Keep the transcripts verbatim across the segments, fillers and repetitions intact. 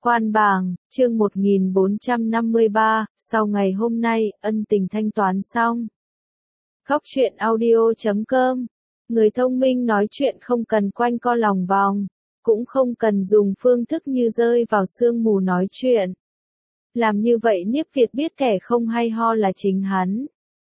Quan bảng, chương một nghìn bốn trăm năm mươi ba, sau ngày hôm nay, ân tình thanh toán xong. Góc truyện audio chấm com. Người thông minh nói chuyện không cần quanh co lòng vòng, cũng không cần dùng phương thức như rơi vào sương mù nói chuyện. Làm như vậy Niếp Việt biết kẻ không hay ho là chính hắn.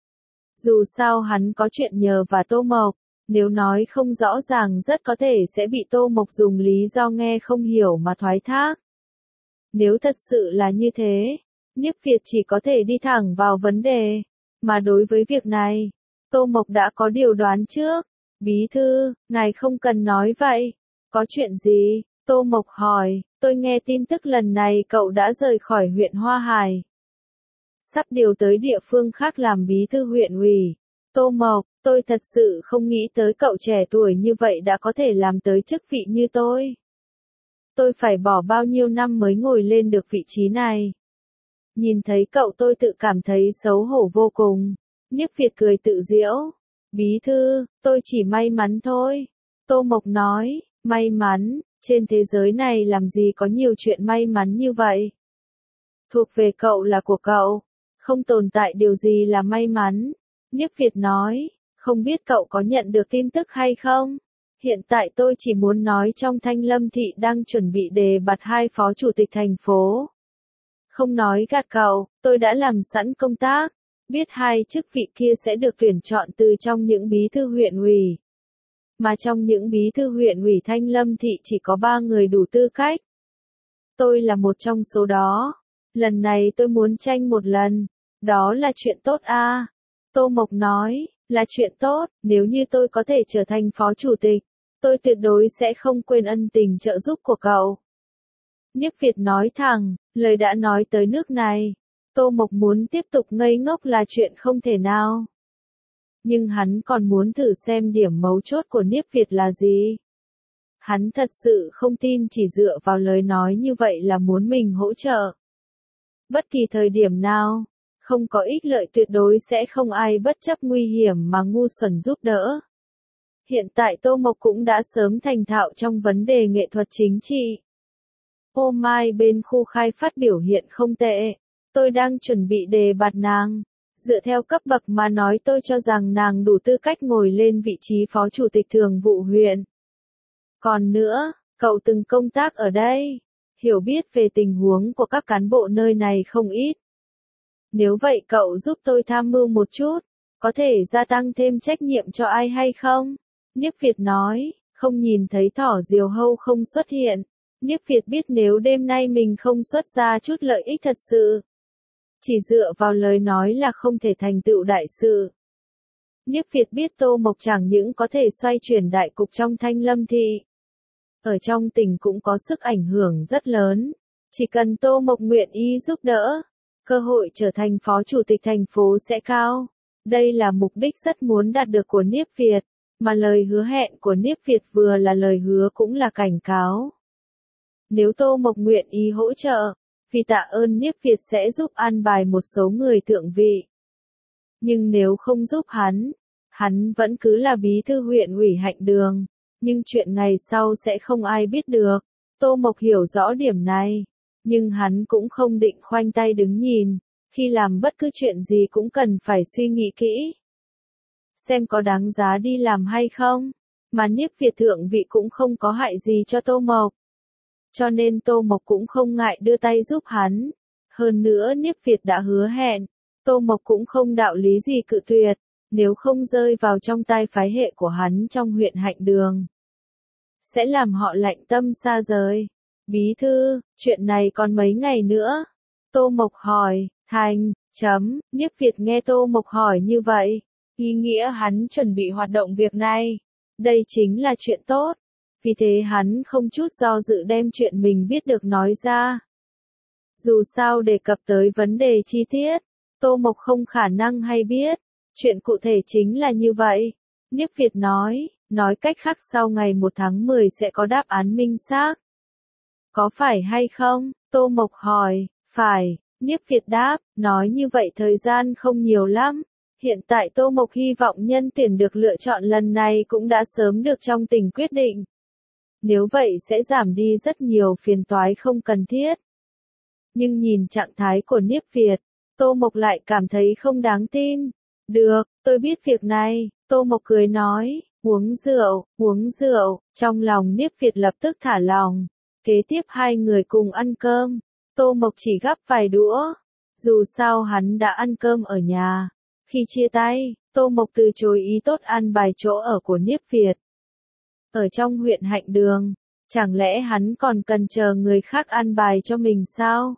Dù sao hắn có chuyện nhờ và Tô Mộc, nếu nói không rõ ràng rất có thể sẽ bị Tô Mộc dùng lý do nghe không hiểu mà thoái thác. Nếu thật sự là như thế, Niếp Việt chỉ có thể đi thẳng vào vấn đề, mà đối với việc này, Tô Mộc đã có điều đoán trước. Bí thư, ngài không cần nói vậy. Có chuyện gì? Tô Mộc hỏi, tôi nghe tin tức lần này cậu đã rời khỏi huyện Hoa Hải. Sắp điều tới địa phương khác làm bí thư huyện ủy. Tô Mộc, tôi thật sự không nghĩ tới cậu trẻ tuổi như vậy đã có thể làm tới chức vị như tôi. Tôi phải bỏ bao nhiêu năm mới ngồi lên được vị trí này. Nhìn thấy cậu tôi tự cảm thấy xấu hổ vô cùng. Niếp Việt cười tự giễu. Bí thư, tôi chỉ may mắn thôi. Tô Mộc nói, may mắn, trên thế giới này làm gì có nhiều chuyện may mắn như vậy. Thuộc về cậu là của cậu, không tồn tại điều gì là may mắn. Niếp Việt nói, không biết cậu có nhận được tin tức hay không? Hiện tại tôi chỉ muốn nói trong Thanh Lâm Thị đang chuẩn bị đề bạt hai phó chủ tịch thành phố. Không nói gạt cậu, tôi đã làm sẵn công tác, biết hai chức vị kia sẽ được tuyển chọn từ trong những bí thư huyện ủy. Mà trong những bí thư huyện ủy Thanh Lâm Thị chỉ có ba người đủ tư cách. Tôi là một trong số đó. Lần này tôi muốn tranh một lần. Đó là chuyện tốt à? Tô Mộc nói, là chuyện tốt, nếu như tôi có thể trở thành phó chủ tịch, tôi tuyệt đối sẽ không quên ân tình trợ giúp của cậu. Niếp Việt nói thẳng, lời đã nói tới nước này, Tô Mộc muốn tiếp tục ngây ngốc là chuyện không thể nào. Nhưng hắn còn muốn thử xem điểm mấu chốt của Niếp Việt là gì. Hắn thật sự không tin chỉ dựa vào lời nói như vậy là muốn mình hỗ trợ. Bất kỳ thời điểm nào, không có ích lợi tuyệt đối sẽ không ai bất chấp nguy hiểm mà ngu xuẩn giúp đỡ. Hiện tại Tô Mộc cũng đã sớm thành thạo trong vấn đề nghệ thuật chính trị. Ô Mai bên khu khai phát biểu hiện không tệ. Tôi đang chuẩn bị đề bạt nàng. Dựa theo cấp bậc mà nói tôi cho rằng nàng đủ tư cách ngồi lên vị trí phó chủ tịch thường vụ huyện. Còn nữa, cậu từng công tác ở đây, hiểu biết về tình huống của các cán bộ nơi này không ít. Nếu vậy cậu giúp tôi tham mưu một chút, có thể gia tăng thêm trách nhiệm cho ai hay không? Niếp Việt nói, không nhìn thấy thỏ diều hâu không xuất hiện. Niếp Việt biết nếu đêm nay mình không xuất ra chút lợi ích thật sự, chỉ dựa vào lời nói là không thể thành tựu đại sự. Niếp Việt biết Tô Mộc chẳng những có thể xoay chuyển đại cục trong Thanh Lâm Thị, ở trong tỉnh cũng có sức ảnh hưởng rất lớn. Chỉ cần Tô Mộc nguyện ý giúp đỡ, cơ hội trở thành phó chủ tịch thành phố sẽ cao. Đây là mục đích rất muốn đạt được của Niếp Việt, mà lời hứa hẹn của Niếp Việt vừa là lời hứa cũng là cảnh cáo. Nếu Tô Mộc nguyện ý hỗ trợ, vì tạ ơn Niếp Việt sẽ giúp an bài một số người thượng vị. Nhưng nếu không giúp hắn, hắn vẫn cứ là bí thư huyện ủy Hạnh Đường, nhưng chuyện ngày sau sẽ không ai biết được. Tô Mộc hiểu rõ điểm này, nhưng hắn cũng không định khoanh tay đứng nhìn, khi làm bất cứ chuyện gì cũng cần phải suy nghĩ kỹ. Xem có đáng giá đi làm hay không, mà Niếp Việt thượng vị cũng không có hại gì cho Tô Mộc. Cho nên Tô Mộc cũng không ngại đưa tay giúp hắn. Hơn nữa Niếp Việt đã hứa hẹn, Tô Mộc cũng không đạo lý gì cự tuyệt, nếu không rơi vào trong tay phái hệ của hắn trong huyện Hạnh Đường. Sẽ làm họ lạnh tâm xa rời. Bí thư, chuyện này còn mấy ngày nữa? Tô Mộc hỏi, thành, chấm, Niếp Việt nghe Tô Mộc hỏi như vậy, ý nghĩa hắn chuẩn bị hoạt động việc này. Đây chính là chuyện tốt. Vì thế hắn không chút do dự đem chuyện mình biết được nói ra. Dù sao đề cập tới vấn đề chi tiết, Tô Mộc không khả năng hay biết. Chuyện cụ thể chính là như vậy. Niếp Việt nói, nói cách khác sau ngày một tháng mười sẽ có đáp án minh xác. Có phải hay không? Tô Mộc hỏi, phải. Niếp Việt đáp, nói như vậy thời gian không nhiều lắm. Hiện tại Tô Mộc hy vọng nhân tuyển được lựa chọn lần này cũng đã sớm được trong tỉnh quyết định. Nếu vậy sẽ giảm đi rất nhiều phiền toái không cần thiết. Nhưng nhìn trạng thái của Niếp Việt, Tô Mộc lại cảm thấy không đáng tin. Được, tôi biết việc này, Tô Mộc cười nói, uống rượu, uống rượu, trong lòng Niếp Việt lập tức thả lòng. Kế tiếp hai người cùng ăn cơm, Tô Mộc chỉ gắp vài đũa, dù sao hắn đã ăn cơm ở nhà. Khi chia tay, Tô Mộc từ chối ý tốt ăn bài chỗ ở của Niếp Việt. Ở trong huyện Hạnh Đường, chẳng lẽ hắn còn cần chờ người khác ăn bài cho mình sao?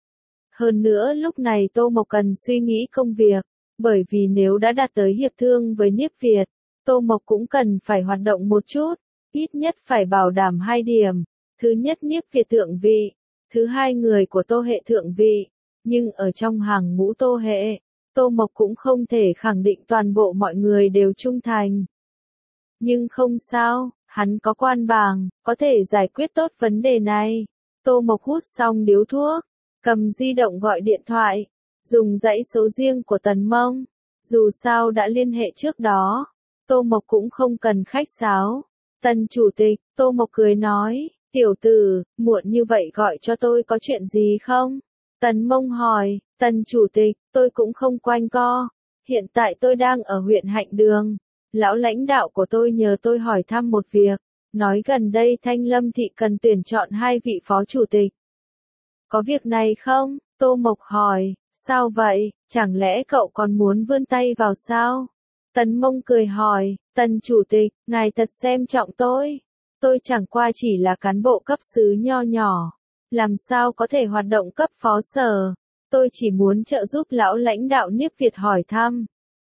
Hơn nữa lúc này Tô Mộc cần suy nghĩ công việc, bởi vì nếu đã đạt tới hiệp thương với Niếp Việt, Tô Mộc cũng cần phải hoạt động một chút, ít nhất phải bảo đảm hai điểm. Thứ nhất Niếp Việt thượng vị, thứ hai người của Tô Hệ thượng vị, nhưng ở trong hàng ngũ Tô Hệ, Tô Mộc cũng không thể khẳng định toàn bộ mọi người đều trung thành. Nhưng không sao, hắn có quan bàng, có thể giải quyết tốt vấn đề này. Tô Mộc hút xong điếu thuốc, cầm di động gọi điện thoại, dùng dãy số riêng của Tần Mông. Dù sao đã liên hệ trước đó, Tô Mộc cũng không cần khách sáo. Tần chủ tịch, Tô Mộc cười nói, tiểu tử, muộn như vậy gọi cho tôi có chuyện gì không? Tần Mông hỏi, Tần chủ tịch, tôi cũng không quanh co. Hiện tại tôi đang ở huyện Hạnh Đường. Lão lãnh đạo của tôi nhờ tôi hỏi thăm một việc, nói gần đây Thanh Lâm Thị cần tuyển chọn hai vị phó chủ tịch. Có việc này không? Tô Mộc hỏi, sao vậy, chẳng lẽ cậu còn muốn vươn tay vào sao? Tần Mông cười hỏi, Tần chủ tịch, ngài thật xem trọng tôi. Tôi chẳng qua chỉ là cán bộ cấp xứ nho nhỏ, làm sao có thể hoạt động cấp phó sở. Tôi chỉ muốn trợ giúp lão lãnh đạo Niếp Việt hỏi thăm,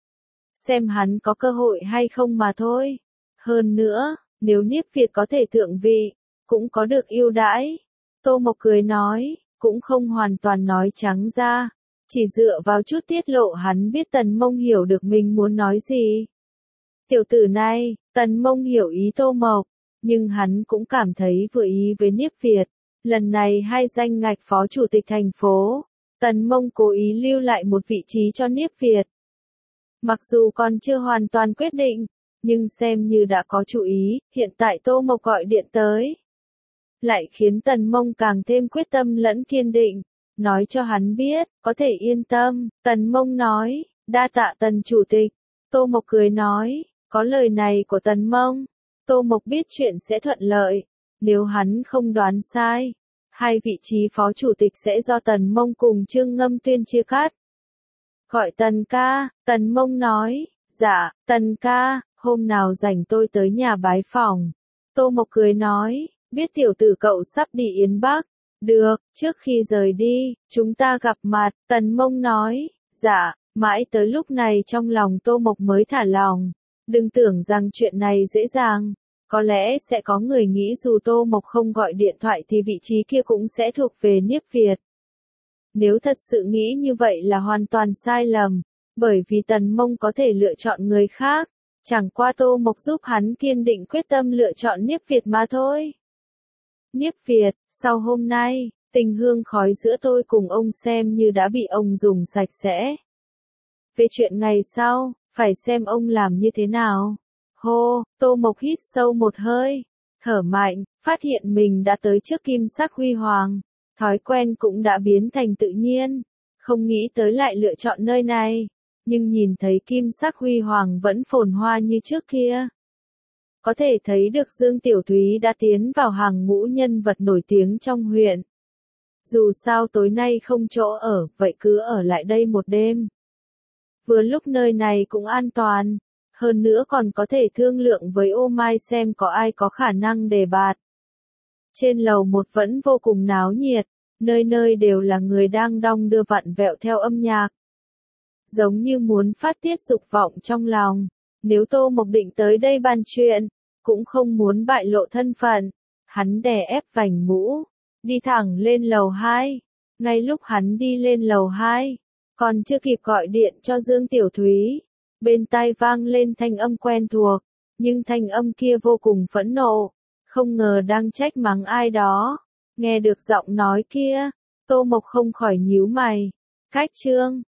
xem hắn có cơ hội hay không mà thôi. Hơn nữa, nếu Niếp Việt có thể thượng vị, cũng có được ưu đãi. Tô Mộc cười nói, cũng không hoàn toàn nói trắng ra, chỉ dựa vào chút tiết lộ hắn biết Tần Mông hiểu được mình muốn nói gì. Tiểu tử này, Tần Mông hiểu ý Tô Mộc, nhưng hắn cũng cảm thấy vừa ý với Niếp Việt. Lần này hai danh ngạch phó chủ tịch thành phố, Tần Mông cố ý lưu lại một vị trí cho Niếp Việt. Mặc dù còn chưa hoàn toàn quyết định, nhưng xem như đã có chú ý, hiện tại Tô Mộc gọi điện tới, lại khiến Tần Mông càng thêm quyết tâm lẫn kiên định, nói cho hắn biết, có thể yên tâm. Tần Mông nói, đa tạ Tần chủ tịch. Tô Mộc cười nói, có lời này của Tần Mông, Tô Mộc biết chuyện sẽ thuận lợi. Nếu hắn không đoán sai, hai vị trí phó chủ tịch sẽ do Tần Mông cùng Trương Ngâm Tuyên chia cắt. Gọi Tần ca, Tần Mông nói, dạ, Tần ca, hôm nào rảnh tôi tới nhà bái phỏng. Tô Mộc cười nói, biết tiểu tử cậu sắp đi Yến Bắc. Được, trước khi rời đi, chúng ta gặp mặt. Tần Mông nói, dạ, mãi tới lúc này trong lòng Tô Mộc mới thả lòng. Đừng tưởng rằng chuyện này dễ dàng. Có lẽ sẽ có người nghĩ dù Tô Mộc không gọi điện thoại thì vị trí kia cũng sẽ thuộc về Niếp Việt. Nếu thật sự nghĩ như vậy là hoàn toàn sai lầm, bởi vì Tần Mông có thể lựa chọn người khác, chẳng qua Tô Mộc giúp hắn kiên định quyết tâm lựa chọn Niếp Việt mà thôi. Niếp Việt, sau hôm nay, tình hương khói giữa tôi cùng ông xem như đã bị ông dùng sạch sẽ. Về chuyện ngày sau, phải xem ông làm như thế nào. Hô, Tô Mộc hít sâu một hơi, thở mạnh, phát hiện mình đã tới trước kim sắc huy hoàng. Thói quen cũng đã biến thành tự nhiên, không nghĩ tới lại lựa chọn nơi này, nhưng nhìn thấy kim sắc huy hoàng vẫn phồn hoa như trước kia. Có thể thấy được Dương Tiểu Thúy đã tiến vào hàng ngũ nhân vật nổi tiếng trong huyện. Dù sao tối nay không chỗ ở, vậy cứ ở lại đây một đêm. Vừa lúc nơi này cũng an toàn, hơn nữa còn có thể thương lượng với Ô Mai xem có ai có khả năng đề bạt. Trên lầu một vẫn vô cùng náo nhiệt, nơi nơi đều là người đang đong đưa vặn vẹo theo âm nhạc. Giống như muốn phát tiết dục vọng trong lòng, nếu Tô Mộc định tới đây bàn chuyện, cũng không muốn bại lộ thân phận. Hắn đè ép vành mũ, đi thẳng lên lầu hai. Ngay lúc hắn đi lên lầu hai, còn chưa kịp gọi điện cho Dương Tiểu Thúy, bên tai vang lên thanh âm quen thuộc, nhưng thanh âm kia vô cùng phẫn nộ, không ngờ đang trách mắng ai đó. Nghe được giọng nói kia, Tô Mộc không khỏi nhíu mày. Cách Trương,